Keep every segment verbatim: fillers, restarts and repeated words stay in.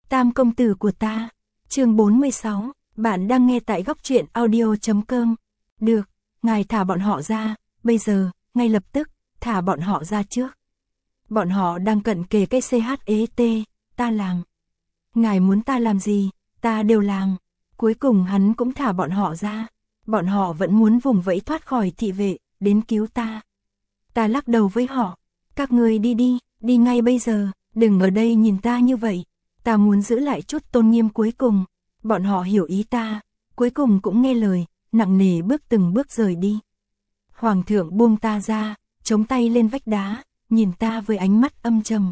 Tam công tử của ta. Chương bốn mươi sáu, bạn đang nghe tại góc truyện audio chấm com. Được, ngài thả bọn họ ra, bây giờ, ngay lập tức, thả bọn họ ra trước. Bọn họ đang cận kề cái xê hát e tê, ta làm. Ngài muốn ta làm gì, ta đều làm. Cuối cùng hắn cũng thả bọn họ ra. Bọn họ vẫn muốn vùng vẫy thoát khỏi thị vệ, đến cứu ta. Ta lắc đầu với họ, các người đi đi, đi ngay bây giờ, đừng ở đây nhìn ta như vậy. Ta muốn giữ lại chút tôn nghiêm cuối cùng. Bọn họ hiểu ý ta, cuối cùng cũng nghe lời, nặng nề bước từng bước rời đi. Hoàng thượng buông ta ra, chống tay lên vách đá, nhìn ta với ánh mắt âm trầm.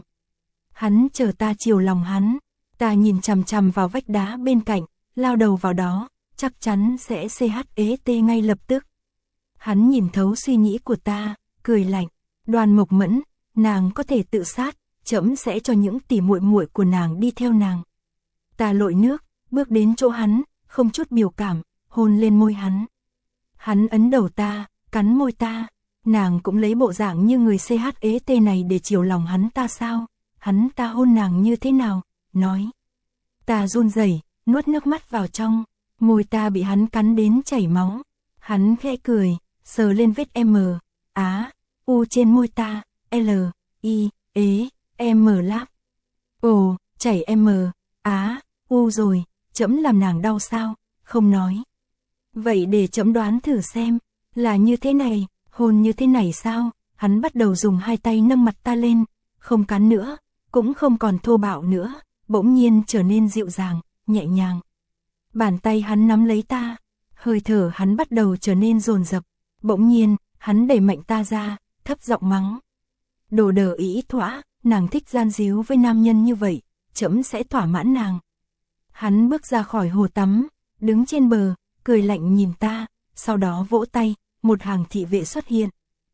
Hắn chờ ta chiều lòng hắn, ta nhìn chằm chằm vào vách đá bên cạnh, lao đầu vào đó, chắc chắn sẽ xê hát e tê ngay lập tức. Hắn nhìn thấu suy nghĩ của ta, cười lạnh, Đoàn Mộc Mẫn, nàng có thể tự sát, trẫm sẽ cho những tỷ muội muội của nàng đi theo nàng. Ta lội nước, bước đến chỗ hắn, không chút biểu cảm, hôn lên môi hắn. Hắn ấn đầu ta, cắn môi ta, nàng cũng lấy bộ dạng như người xê hát e tê này để chiều lòng hắn ta sao? Hắn ta hôn nàng như thế nào? Nói. Ta run rẩy, nuốt nước mắt vào trong, môi ta bị hắn cắn đến chảy máu. Hắn khẽ cười, sờ lên vết M, Á, U trên môi ta, L, I, ế, M láp. Ồ, chảy M, Á, U rồi, trẫm làm nàng đau sao? Không nói. Vậy để trẫm đoán thử xem, là như thế này, hôn như thế này sao? Hắn bắt đầu dùng hai tay nâng mặt ta lên, không cắn nữa, cũng không còn thô bạo nữa, bỗng nhiên trở nên dịu dàng, nhẹ nhàng. Bàn tay hắn nắm lấy ta, hơi thở hắn bắt đầu trở nên dồn dập, bỗng nhiên, hắn đẩy mạnh ta ra, thấp giọng mắng. Đồ đờ ý thỏa, nàng thích gian díu với nam nhân như vậy, trẫm sẽ thỏa mãn nàng. Hắn bước ra khỏi hồ tắm, đứng trên bờ, cười lạnh nhìn ta, sau đó vỗ tay, một hàng thị vệ xuất hiện.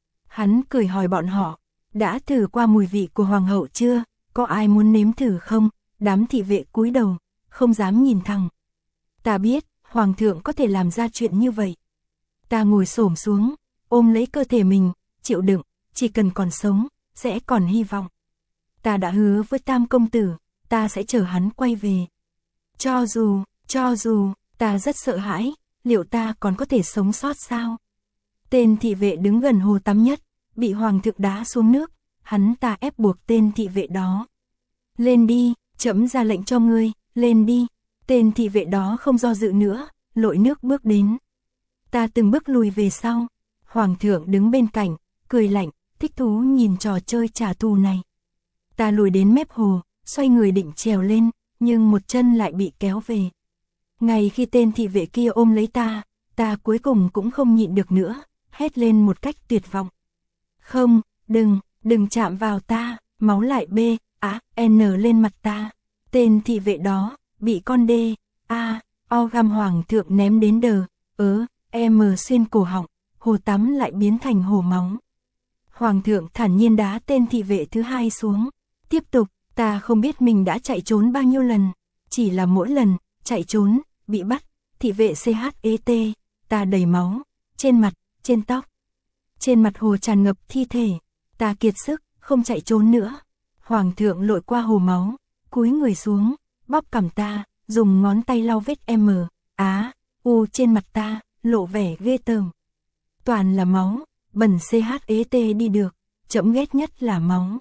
Hắn cười hỏi bọn họ, đã thử qua mùi vị của hoàng hậu chưa, có ai muốn nếm thử không? Đám thị vệ cúi đầu, không dám nhìn thẳng. Ta biết, hoàng thượng có thể làm ra chuyện như vậy. Ta ngồi xổm xuống, ôm lấy cơ thể mình, chịu đựng, chỉ cần còn sống, sẽ còn hy vọng. Ta đã hứa với Tam công tử, ta sẽ chờ hắn quay về. Cho dù, cho dù, ta rất sợ hãi, liệu ta còn có thể sống sót sao? Tên thị vệ đứng gần hồ tắm nhất, bị hoàng thượng đá xuống nước, hắn ta ép buộc tên thị vệ đó. Lên đi, trẫm ra lệnh cho ngươi, lên đi. Tên thị vệ đó không do dự nữa, lội nước bước đến. Ta từng bước lùi về sau, hoàng thượng đứng bên cạnh, cười lạnh, thích thú nhìn trò chơi trả thù này. Ta lùi đến mép hồ, xoay người định trèo lên, nhưng một chân lại bị kéo về. Ngay khi tên thị vệ kia ôm lấy ta, ta cuối cùng cũng không nhịn được nữa, hét lên một cách tuyệt vọng. Không, đừng, đừng chạm vào ta, máu lại B, A, N lên mặt ta. Tên thị vệ đó, bị con D, A, O găm hoàng thượng ném đến đờ, ớ, M xuyên cổ họng, hồ tắm lại biến thành hồ máu. Hoàng thượng thản nhiên đá tên thị vệ thứ hai xuống. Tiếp tục, ta không biết mình đã chạy trốn bao nhiêu lần, chỉ là mỗi lần, chạy trốn, bị bắt, thị vệ xê hát e tê, ta đầy máu, trên mặt, trên tóc. Trên mặt hồ tràn ngập thi thể, ta kiệt sức, không chạy trốn nữa. Hoàng thượng lội qua hồ máu, cúi người xuống, bóp cằm ta, dùng ngón tay lau vết M, Á, U trên mặt ta, lộ vẻ ghê tởm. Toàn là máu, bẩn xê hát e tê đi được, trẫm ghét nhất là máu.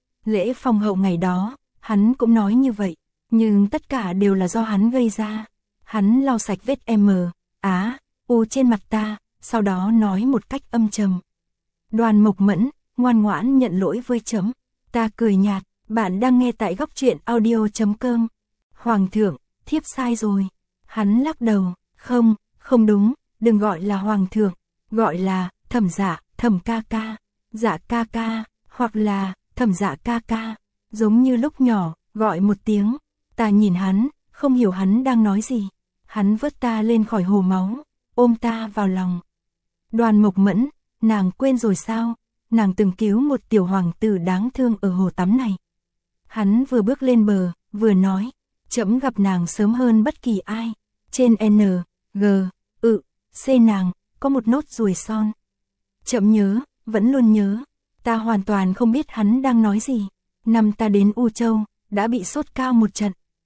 Lễ phong hậu ngày đó, hắn cũng nói như vậy, nhưng tất cả đều là do hắn gây ra. Hắn lau sạch vết M, Á, U trên mặt ta, sau đó nói một cách âm trầm. Đoàn Mộc Mẫn, ngoan ngoãn nhận lỗi với trẫm. Ta cười nhạt, bạn đang nghe tại góc truyện audio chấm com. Hoàng thượng, thiếp sai rồi. Hắn lắc đầu, không, không đúng, đừng gọi là hoàng thượng, gọi là Thẩm Dạ, Thẩm ca ca, Dạ ca ca, hoặc là Thẩm Dạ ca ca, giống như lúc nhỏ, gọi một tiếng. Ta nhìn hắn, không hiểu hắn đang nói gì. Hắn vớt ta lên khỏi hồ máu, ôm ta vào lòng. Đoàn Mộc Mẫn, nàng quên rồi sao? Nàng từng cứu một tiểu hoàng tử đáng thương ở hồ tắm này. Hắn vừa bước lên bờ, vừa nói, trẫm gặp nàng sớm hơn bất kỳ ai. Trên N, G, ự, C nàng, có một nốt ruồi son. Trẫm nhớ, vẫn luôn nhớ. Ta hoàn toàn không biết hắn đang nói gì. Năm ta đến U Châu, đã bị sốt cao một trận.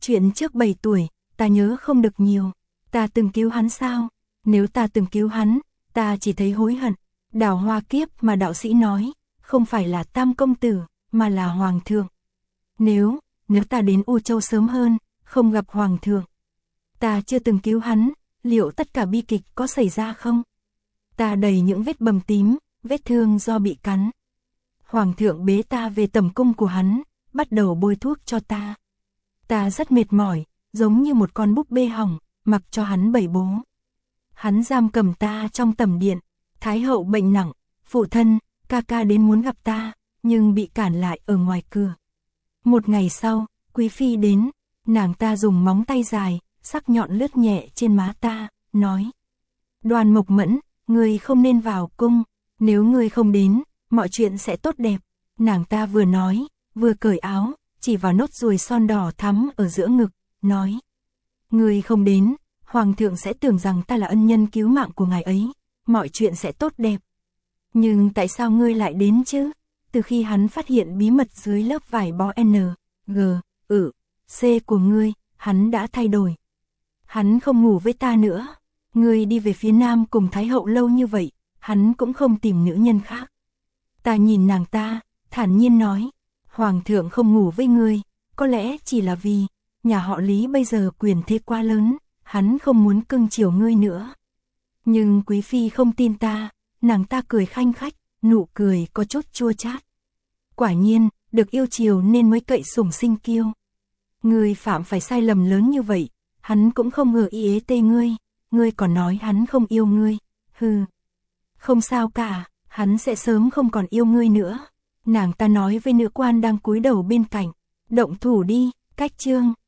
Chuyện trước bảy tuổi, ta nhớ không được nhiều. Ta từng cứu hắn sao? Nếu ta từng cứu hắn, ta chỉ thấy hối hận. Đào hoa kiếp mà đạo sĩ nói, không phải là Tam công tử, mà là Hoàng thượng. Nếu, nếu ta đến U Châu sớm hơn, không gặp Hoàng thượng, ta chưa từng cứu hắn, liệu tất cả bi kịch có xảy ra không? Ta đầy những vết bầm tím, vết thương do bị cắn. Hoàng thượng bế ta về tẩm cung của hắn, bắt đầu bôi thuốc cho ta. Ta rất mệt mỏi, giống như một con búp bê hỏng, mặc cho hắn bẩy bố. Hắn giam cầm ta trong tẩm điện. Thái hậu bệnh nặng, phụ thân, ca ca đến muốn gặp ta, nhưng bị cản lại ở ngoài cửa. Một ngày sau, quý phi đến, nàng ta dùng móng tay dài, sắc nhọn lướt nhẹ trên má ta, nói: Đoàn Mộc Mẫn, ngươi không nên vào cung, nếu ngươi không đến, mọi chuyện sẽ tốt đẹp. Nàng ta vừa nói, vừa cởi áo, chỉ vào nốt ruồi son đỏ thắm ở giữa ngực, nói: Ngươi không đến, Hoàng thượng sẽ tưởng rằng ta là ân nhân cứu mạng của ngài ấy, mọi chuyện sẽ tốt đẹp. Nhưng tại sao ngươi lại đến chứ? Từ khi hắn phát hiện bí mật dưới lớp vải bó N, G, ự, C của ngươi, hắn đã thay đổi. Hắn không ngủ với ta nữa. Ngươi đi về phía nam cùng Thái hậu lâu như vậy, hắn cũng không tìm nữ nhân khác. Ta nhìn nàng ta, thản nhiên nói: Hoàng thượng không ngủ với ngươi, có lẽ chỉ là vì nhà họ Lý bây giờ quyền thế quá lớn, hắn không muốn cưng chiều ngươi nữa. Nhưng quý phi không tin ta, nàng ta cười khanh khách, nụ cười có chút chua chát. Quả nhiên, được yêu chiều nên mới cậy sủng sinh kiêu. Ngươi phạm phải sai lầm lớn như vậy, hắn cũng không ngờ y ế tê ngươi, ngươi còn nói hắn không yêu ngươi, hừ. Không sao cả, hắn sẽ sớm không còn yêu ngươi nữa. Nàng ta nói với nữ quan đang cúi đầu bên cạnh, động thủ đi, cách chương.